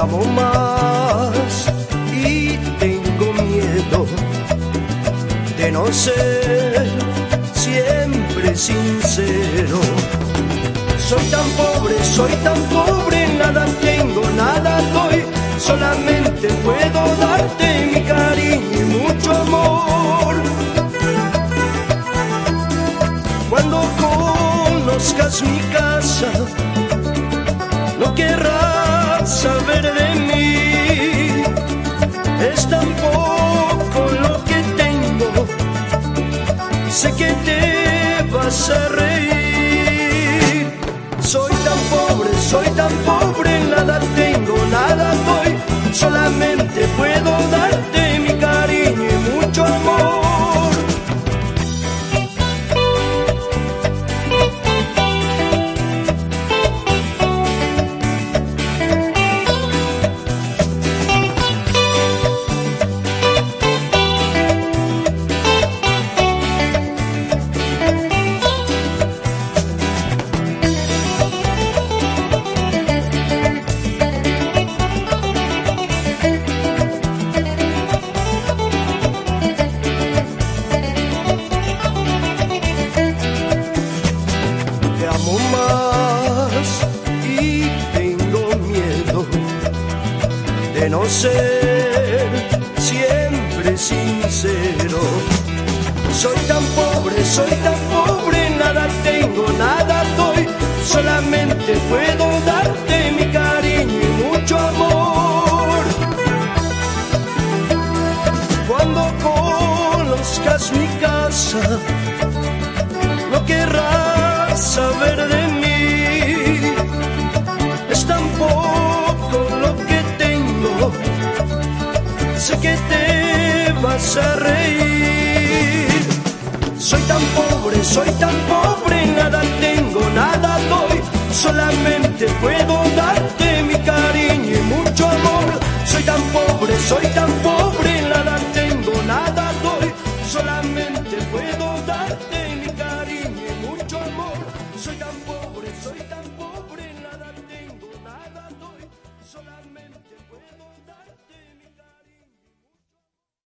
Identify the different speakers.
Speaker 1: amo más y tengo miedo de no ser siempre sincero. Soy tan pobre, nada tengo, nada doy, solamente puedo darte mi cariño y mucho amor. Cuando conozcas mi casa, no querrás saber de mí, es tan poco lo que tengo, sé que te vas a reír. Soy tan pobre, nada tengo, nada doy, solamente puedo darte mi cariño y mucho amor. Te amo más y tengo miedo de no ser siempre sincero. Soy tan pobre, nada tengo, nada doy, solamente puedo darte mi cariño y mucho amor. Cuando conozcas mi casa, no querrás saber de mí, es tan poco lo que tengo, sé que te vas a reír. Soy tan pobre, nada tengo, nada doy, solamente puedo darte mi cariño y mucho amor. Soy tan pobre, nada tengo, nada doy, solamente puedo darte mi cariño y mucho amor. Soy tan pobre, nada tengo, nada doy, solamente puedo dar.